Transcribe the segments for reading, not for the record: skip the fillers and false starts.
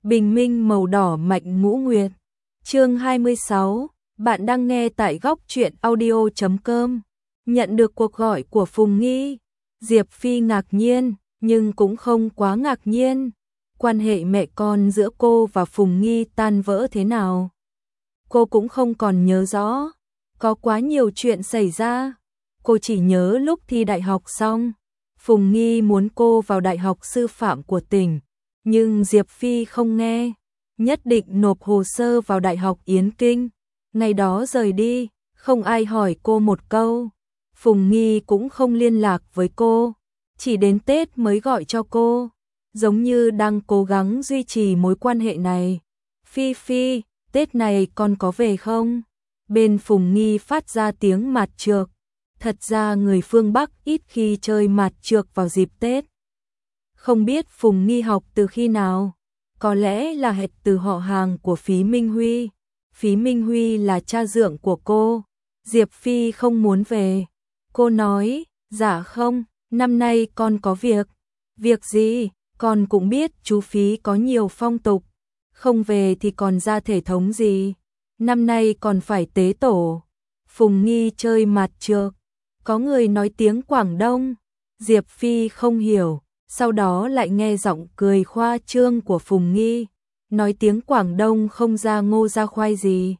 Bình minh màu đỏ mạnh ngũ nguyệt. Chương 26, bạn đang nghe tại góc truyện audio.com. Nhận được cuộc gọi của Phùng Nghi, Diệp Phi ngạc nhiên, nhưng cũng không quá ngạc nhiên. Quan hệ mẹ con giữa cô và Phùng Nghi tan vỡ thế nào? Cô cũng không còn nhớ rõ, có quá nhiều chuyện xảy ra. Cô chỉ nhớ lúc thi đại học xong, Phùng Nghi muốn cô vào đại học sư phạm của tỉnh, nhưng Diệp Phi không nghe, nhất định nộp hồ sơ vào đại học Yến Kinh. Ngày đó rời đi, không ai hỏi cô một câu. Phùng Nghi cũng không liên lạc với cô, chỉ đến Tết mới gọi cho cô, giống như đang cố gắng duy trì mối quan hệ này. Phi Phi, Tết này con có về không? Bên Phùng Nghi phát ra tiếng mạt trược. Thật ra người phương Bắc ít khi chơi mạt trược vào dịp Tết. Không biết Phùng Nghi học từ khi nào? Có lẽ là hệt từ họ hàng của Phí Minh Huy. Phí Minh Huy là cha dượng của cô. Diệp Phi không muốn về. Cô nói, dạ không, năm nay con có việc. Việc gì? Con cũng biết chú Phí có nhiều phong tục. Không về thì còn ra thể thống gì? Năm nay còn phải tế tổ. Phùng Nghi chơi mạt trược. Có người nói tiếng Quảng Đông. Diệp Phi không hiểu. Sau đó lại nghe giọng cười khoa trương của Phùng Nghi. Nói tiếng Quảng Đông không ra ngô ra khoai gì.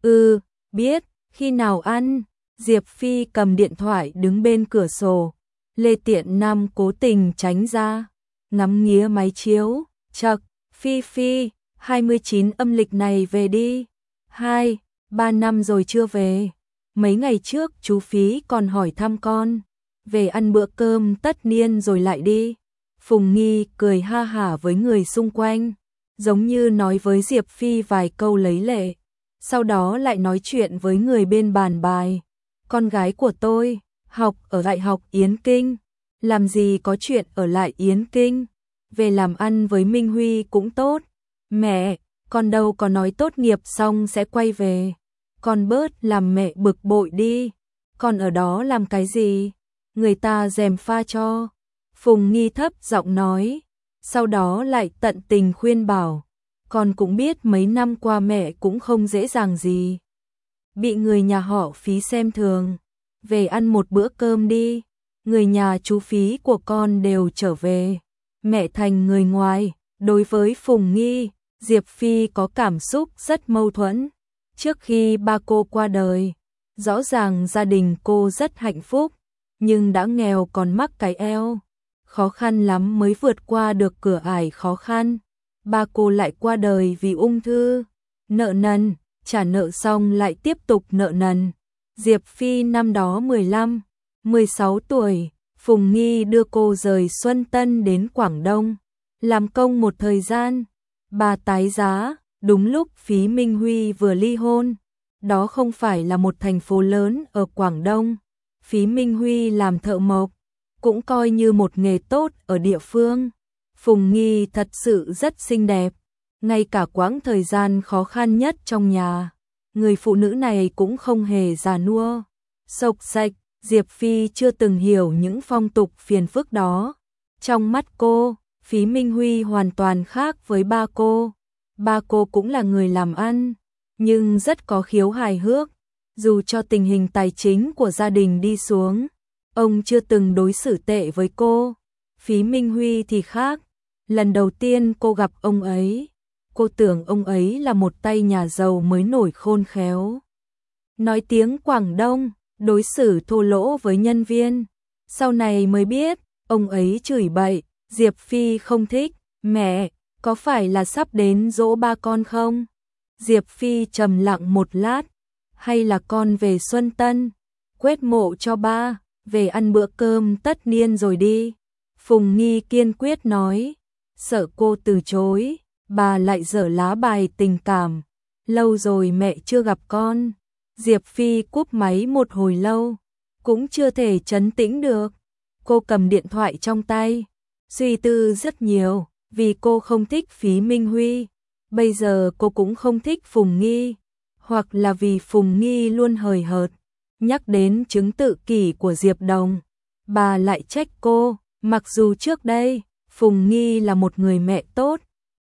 Biết, khi nào ăn? Diệp Phi cầm điện thoại đứng bên cửa sổ. Lê Tiện Nam cố tình tránh ra, ngắm nghía máy chiếu. Chậc, Phi Phi, 29 âm lịch này về đi. 2-3 năm rồi chưa về. Mấy ngày trước chú Phí còn hỏi thăm con. Về ăn bữa cơm tất niên rồi lại đi. Phùng Nghi cười ha hả với người xung quanh, giống như nói với Diệp Phi vài câu lấy lệ. Sau đó lại nói chuyện với người bên bàn bài. Con gái của tôi, học ở Đại học Yến Kinh. Làm gì có chuyện ở lại Yến Kinh. Về làm ăn với Minh Huy cũng tốt. Mẹ, con đâu có nói tốt nghiệp xong sẽ quay về. Con bớt làm mẹ bực bội đi. Con ở đó làm cái gì? Người ta gièm pha cho. Phùng Nghi thấp giọng nói. Sau đó lại tận tình khuyên bảo. Con cũng biết mấy năm qua mẹ cũng không dễ dàng gì. Bị người nhà họ Phí xem thường. Về ăn một bữa cơm đi. Người nhà chú Phí của con đều trở về. Mẹ thành người ngoài. Đối với Phùng Nghi, Diệp Phi có cảm xúc rất mâu thuẫn. Trước khi ba cô qua đời, rõ ràng gia đình cô rất hạnh phúc, nhưng đã nghèo còn mắc cái eo. Khó khăn lắm mới vượt qua được cửa ải khó khăn. Ba cô lại qua đời vì ung thư. Nợ nần, trả nợ xong lại tiếp tục nợ nần. Diệp Phi năm đó 15-16 tuổi, Phùng Nghi đưa cô rời Xuân Tân đến Quảng Đông, làm công một thời gian. Bà tái giá, đúng lúc Phí Minh Huy vừa ly hôn. Đó không phải là một thành phố lớn ở Quảng Đông. Phí Minh Huy làm thợ mộc, cũng coi như một nghề tốt ở địa phương. Phùng Nghi thật sự rất xinh đẹp. Ngay cả quãng thời gian khó khăn nhất trong nhà, người phụ nữ này cũng không hề già nua. Xộc xạch, Diệp Phi chưa từng hiểu những phong tục phiền phức đó. Trong mắt cô, Phí Minh Huy hoàn toàn khác với ba cô. Ba cô cũng là người làm ăn, nhưng rất có khiếu hài hước. Dù cho tình hình tài chính của gia đình đi xuống, ông chưa từng đối xử tệ với cô. Phí Minh Huy thì khác. Lần đầu tiên cô gặp ông ấy, cô tưởng ông ấy là một tay nhà giàu mới nổi khôn khéo. Nói tiếng Quảng Đông, đối xử thô lỗ với nhân viên. Sau này mới biết, ông ấy chửi bậy. Diệp Phi không thích. Mẹ, có phải là sắp đến giỗ ba con không? Diệp Phi trầm lặng một lát. Hay là con về Xuân Tân, quét mộ cho ba, về ăn bữa cơm tất niên rồi đi. Phùng Nghi kiên quyết nói. Sợ cô từ chối, bà lại dở lá bài tình cảm. Lâu rồi mẹ chưa gặp con. Diệp Phi cúp máy một hồi lâu, cũng chưa thể trấn tĩnh được. Cô cầm điện thoại trong tay, suy tư rất nhiều, vì cô không thích Phí Minh Huy. Bây giờ cô cũng không thích Phùng Nghi, hoặc là vì Phùng Nghi luôn hời hợt. Nhắc đến chứng tự kỷ của Diệp Đồng, bà lại trách cô. Mặc dù trước đây, Phùng Nghi là một người mẹ tốt,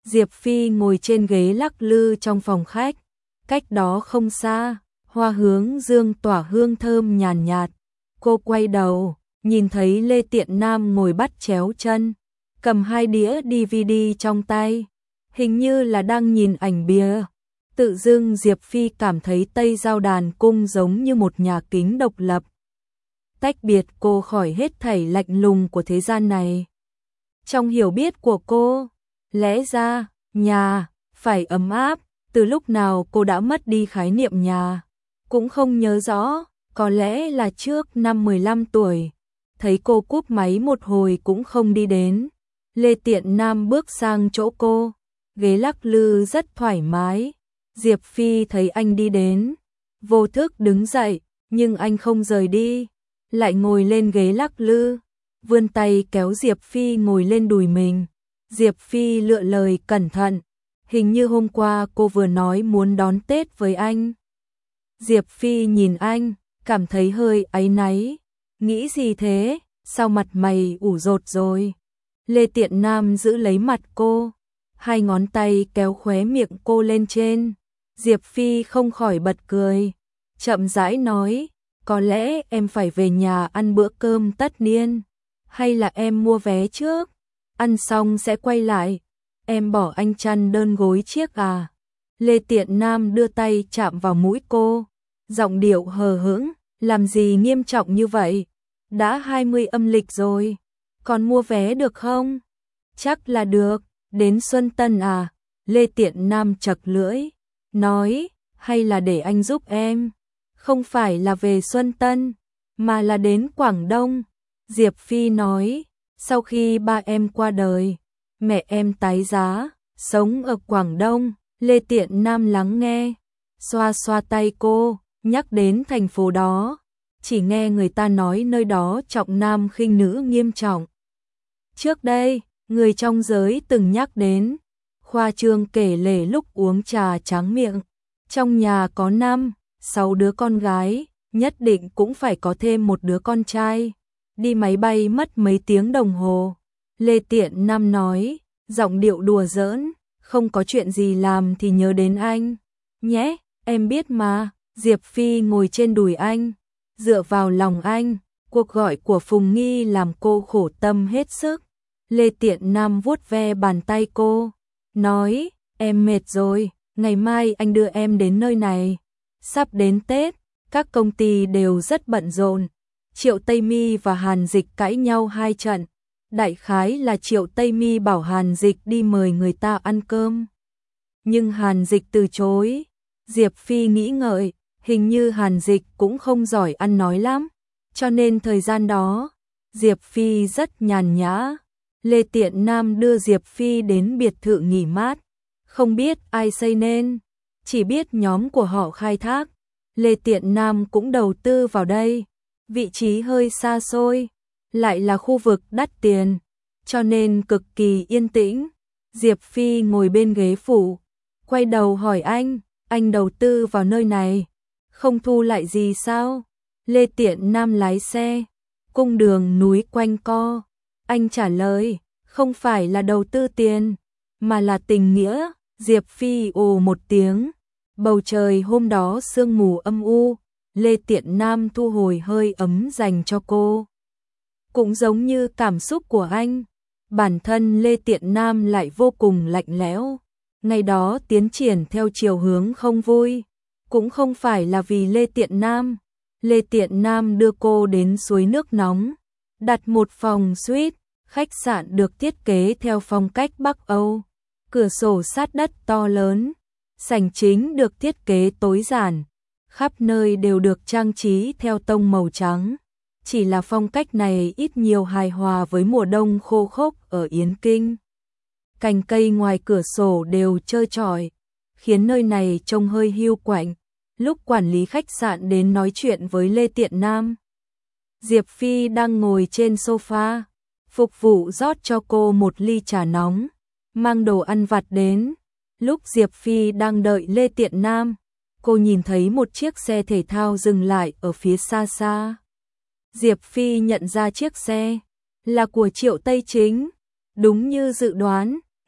Diệp Phi ngồi trên ghế lắc lư trong phòng khách, cách đó không xa, hoa hướng dương tỏa hương thơm nhàn nhạt. Cô quay đầu, nhìn thấy Lê Tiện Nam ngồi bắt chéo chân, cầm 2 đĩa DVD trong tay, hình như là đang nhìn ảnh bìa. Tự dưng Diệp Phi cảm thấy Tây Giao Đàn Cung giống như một nhà kính độc lập, tách biệt cô khỏi hết thảy lạnh lùng của thế gian này. Trong hiểu biết của cô, lẽ ra, nhà, phải ấm áp, từ lúc nào cô đã mất đi khái niệm nhà, cũng không nhớ rõ, có lẽ là trước năm 15 tuổi. Thấy cô cúp máy một hồi cũng không đi đến. Lê Tiện Nam bước sang chỗ cô, ghế lắc lư rất thoải mái. Diệp Phi thấy anh đi đến, vô thức đứng dậy, nhưng anh không rời đi, lại ngồi lên ghế lắc lư, vươn tay kéo Diệp Phi ngồi lên đùi mình. Diệp Phi lựa lời cẩn thận, hình như hôm qua cô vừa nói muốn đón Tết với anh. Diệp Phi nhìn anh, cảm thấy hơi áy náy, nghĩ gì thế, sao mặt mày ủ rột rồi. Lê Tiện Nam giữ lấy mặt cô, 2 ngón tay kéo khóe miệng cô lên trên. Diệp Phi không khỏi bật cười, chậm rãi nói, có lẽ em phải về nhà ăn bữa cơm tất niên, hay là em mua vé trước, ăn xong sẽ quay lại, em bỏ anh chăn đơn gối chiếc à. Lê Tiện Nam đưa tay chạm vào mũi cô, giọng điệu hờ hững, làm gì nghiêm trọng như vậy, đã 20 âm lịch rồi, còn mua vé được không? Chắc là được, đến Xuân Tân à? Lê Tiện Nam chật lưỡi, nói, hay là để anh giúp em, không phải là về Xuân Tân, mà là đến Quảng Đông. Diệp Phi nói, sau khi ba em qua đời, mẹ em tái giá, sống ở Quảng Đông. Lê Tiện Nam lắng nghe, xoa xoa tay cô, nhắc đến thành phố đó, chỉ nghe người ta nói nơi đó trọng nam khinh nữ nghiêm trọng. Trước đây, người trong giới từng nhắc đến, khoa trương kể lể lúc uống trà tráng miệng, trong nhà có 5, 6 đứa con gái, nhất định cũng phải có thêm một đứa con trai. Đi máy bay mất mấy tiếng đồng hồ. Lê Tiện Nam nói, giọng điệu đùa giỡn, không có chuyện gì làm thì nhớ đến anh. Nhé, em biết mà. Diệp Phi ngồi trên đùi anh, dựa vào lòng anh, cuộc gọi của Phùng Nghi làm cô khổ tâm hết sức. Lê Tiện Nam vuốt ve bàn tay cô, nói, em mệt rồi, ngày mai anh đưa em đến nơi này. Sắp đến Tết, các công ty đều rất bận rộn. Triệu Tây Mi và Hàn Dịch cãi nhau 2 trận. Đại khái là Triệu Tây Mi bảo Hàn Dịch đi mời người ta ăn cơm, nhưng Hàn Dịch từ chối. Diệp Phi nghĩ ngợi, hình như Hàn Dịch cũng không giỏi ăn nói lắm, cho nên thời gian đó, Diệp Phi rất nhàn nhã. Lê Tiện Nam đưa Diệp Phi đến biệt thự nghỉ mát, không biết ai xây nên, chỉ biết nhóm của họ khai thác. Lê Tiện Nam cũng đầu tư vào đây, vị trí hơi xa xôi, lại là khu vực đắt tiền, cho nên cực kỳ yên tĩnh. Diệp Phi ngồi bên ghế phụ, quay đầu hỏi anh đầu tư vào nơi này, không thu lại gì sao? Lê Tiện Nam lái xe, cung đường núi quanh co. Anh trả lời, không phải là đầu tư tiền, mà là tình nghĩa. Diệp Phi ồ một tiếng, bầu trời hôm đó sương mù âm u, Lê Tiện Nam thu hồi hơi ấm dành cho cô. Cũng giống như cảm xúc của anh, bản thân Lê Tiện Nam lại vô cùng lạnh lẽo. Ngày đó tiến triển theo chiều hướng không vui, cũng không phải là vì Lê Tiện Nam. Lê Tiện Nam đưa cô đến suối nước nóng, đặt một phòng suite, khách sạn được thiết kế theo phong cách Bắc Âu, cửa sổ sát đất to lớn, sảnh chính được thiết kế tối giản, khắp nơi đều được trang trí theo tông màu trắng. Chỉ là phong cách này ít nhiều hài hòa với mùa đông khô khốc ở Yến Kinh. Cành cây ngoài cửa sổ đều trơ trọi, khiến nơi này trông hơi hiu quạnh. Lúc quản lý khách sạn đến nói chuyện với Lê Tiện Nam, Diệp Phi đang ngồi trên sofa, phục vụ rót cho cô một ly trà nóng, mang đồ ăn vặt đến. Lúc Diệp Phi đang đợi Lê Tiện Nam, cô nhìn thấy một chiếc xe thể thao dừng lại ở phía xa xa. Diệp Phi nhận ra chiếc xe là của Triệu Tây Chính, đúng như dự đoán,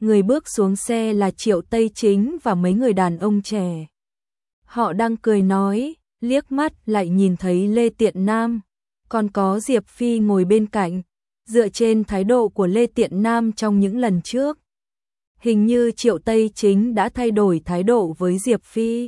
người bước xuống xe là Triệu Tây Chính và mấy người đàn ông trẻ. Họ đang cười nói, liếc mắt lại nhìn thấy Lê Tiện Nam, còn có Diệp Phi ngồi bên cạnh. Dựa trên thái độ của Lê Tiện Nam trong những lần trước, hình như Triệu Tây Chính đã thay đổi thái độ với Diệp Phi.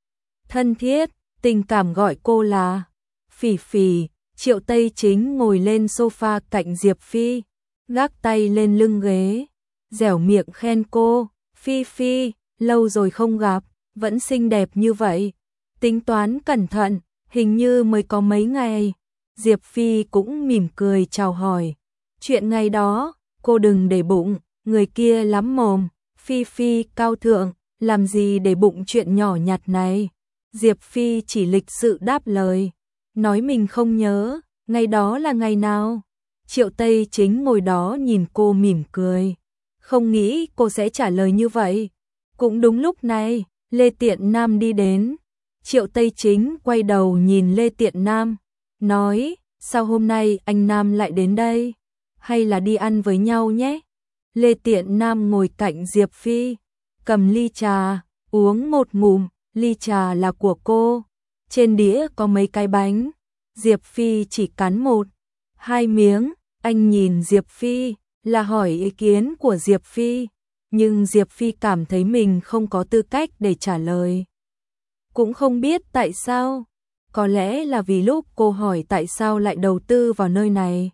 Thân thiết, tình cảm gọi cô là Phỉ Phỉ. Triệu Tây Chính ngồi lên sofa cạnh Diệp Phi, gác tay lên lưng ghế, dẻo miệng khen cô, Phi Phi, lâu rồi không gặp, vẫn xinh đẹp như vậy. Tính toán cẩn thận, hình như mới có mấy ngày. Diệp Phi cũng mỉm cười chào hỏi. Chuyện ngày đó, cô đừng để bụng, người kia lắm mồm. Phi Phi cao thượng, làm gì để bụng chuyện nhỏ nhặt này. Diệp Phi chỉ lịch sự đáp lời, nói mình không nhớ, ngày đó là ngày nào. Triệu Tây Chính ngồi đó nhìn cô mỉm cười, không nghĩ cô sẽ trả lời như vậy. Cũng đúng lúc này, Lê Tiện Nam đi đến. Triệu Tây Chính quay đầu nhìn Lê Tiện Nam, nói, sao hôm nay anh Nam lại đến đây? Hay là đi ăn với nhau nhé? Lê Tiện Nam ngồi cạnh Diệp Phi, cầm ly trà, uống một ngụm, ly trà là của cô. Trên đĩa có mấy cái bánh, Diệp Phi chỉ cắn một, hai miếng. Anh nhìn Diệp Phi, là hỏi ý kiến của Diệp Phi, nhưng Diệp Phi cảm thấy mình không có tư cách để trả lời. Cũng không biết tại sao, có lẽ là vì lúc cô hỏi tại sao lại đầu tư vào nơi này.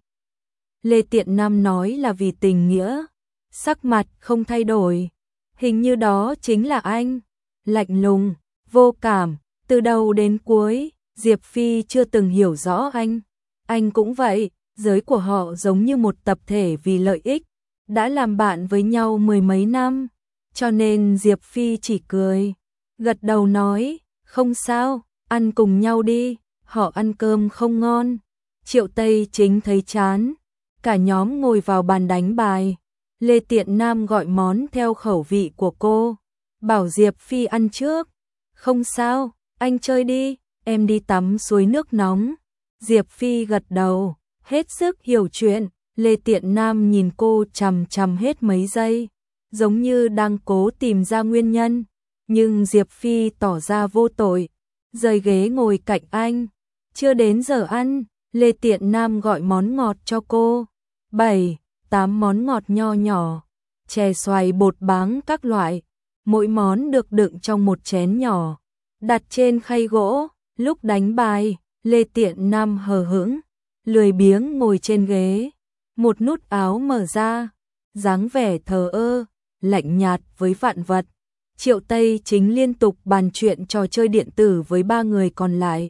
Lê Tiện Nam nói là vì tình nghĩa, sắc mặt không thay đổi, hình như đó chính là anh, lạnh lùng, vô cảm, từ đầu đến cuối, Diệp Phi chưa từng hiểu rõ anh cũng vậy, giới của họ giống như một tập thể vì lợi ích, đã làm bạn với nhau mười mấy năm, cho nên Diệp Phi chỉ cười, gật đầu nói, không sao, ăn cùng nhau đi, họ ăn cơm không ngon. Triệu Tây Chính thấy chán, cả nhóm ngồi vào bàn đánh bài. Lê Tiện Nam gọi món theo khẩu vị của cô, bảo Diệp Phi ăn trước. Không sao, anh chơi đi, em đi tắm suối nước nóng. Diệp Phi gật đầu, hết sức hiểu chuyện. Lê Tiện Nam nhìn cô chằm chằm hết mấy giây, giống như đang cố tìm ra nguyên nhân. Nhưng Diệp Phi tỏ ra vô tội, rời ghế ngồi cạnh anh. Chưa đến giờ ăn, Lê Tiện Nam gọi món ngọt cho cô. 7, 8 món ngọt nho nhỏ, chè xoài bột báng các loại. Mỗi món được đựng trong một chén nhỏ, đặt trên khay gỗ. Lúc đánh bài, Lê Tiện Nam hờ hững, lười biếng ngồi trên ghế. Một nút áo mở ra, dáng vẻ thờ ơ, lạnh nhạt với vạn vật. Triệu Tây Chính liên tục bàn chuyện trò chơi điện tử với ba người còn lại.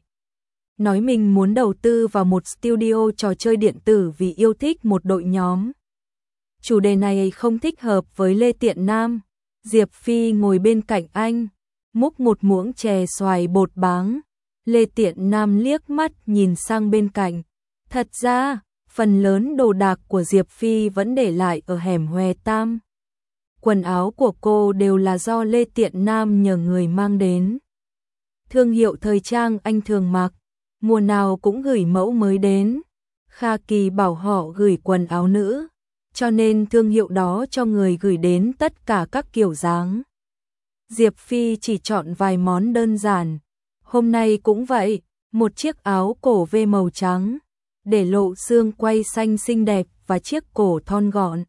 Nói mình muốn đầu tư vào một studio trò chơi điện tử vì yêu thích một đội nhóm. Chủ đề này không thích hợp với Lê Tiện Nam. Diệp Phi ngồi bên cạnh anh, múc một muỗng chè xoài bột báng. Lê Tiện Nam liếc mắt nhìn sang bên cạnh. Thật ra, phần lớn đồ đạc của Diệp Phi vẫn để lại ở hẻm Hòe Tam. Quần áo của cô đều là do Lê Tiện Nam nhờ người mang đến. Thương hiệu thời trang anh thường mặc, mùa nào cũng gửi mẫu mới đến. Kha Kỳ bảo họ gửi quần áo nữ, cho nên thương hiệu đó cho người gửi đến tất cả các kiểu dáng. Diệp Phi chỉ chọn vài món đơn giản. Hôm nay cũng vậy, một chiếc áo cổ V màu trắng, để lộ xương quai xanh xinh đẹp và chiếc cổ thon gọn.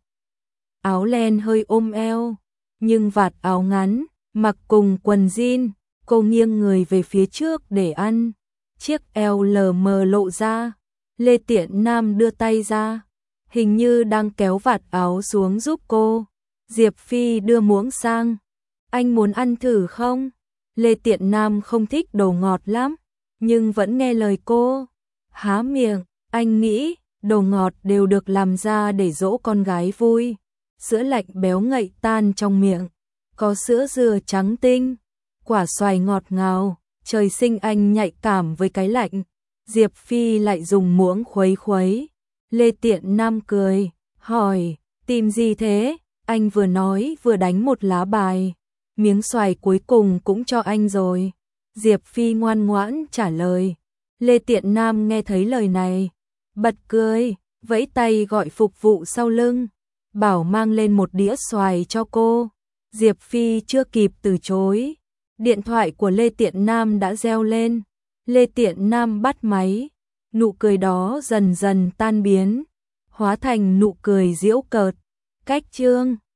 Áo len hơi ôm eo, nhưng vạt áo ngắn, mặc cùng quần jean, cô nghiêng người về phía trước để ăn. Chiếc eo lờ mờ lộ ra, Lê Tiện Nam đưa tay ra, hình như đang kéo vạt áo xuống giúp cô. Diệp Phi đưa muỗng sang, anh muốn ăn thử không? Lê Tiện Nam không thích đồ ngọt lắm, nhưng vẫn nghe lời cô. Há miệng, anh nghĩ, đồ ngọt đều được làm ra để dỗ con gái vui. Sữa lạnh béo ngậy tan trong miệng, có sữa dừa trắng tinh, quả xoài ngọt ngào, trời sinh anh nhạy cảm với cái lạnh. Diệp Phi lại dùng muỗng khuấy khuấy. Lê Tiện Nam cười, hỏi, tìm gì thế? Anh vừa nói vừa đánh một lá bài. Miếng xoài cuối cùng cũng cho anh rồi. Diệp Phi ngoan ngoãn trả lời. Lê Tiện Nam nghe thấy lời này, bật cười, vẫy tay gọi phục vụ sau lưng. bảo mang lên một đĩa xoài cho cô. Diệp Phi chưa kịp từ chối, điện thoại của Lê Tiện Nam đã reo lên. Lê Tiện Nam bắt máy, nụ cười đó dần dần tan biến, hóa thành nụ cười giễu cợt. Cách chương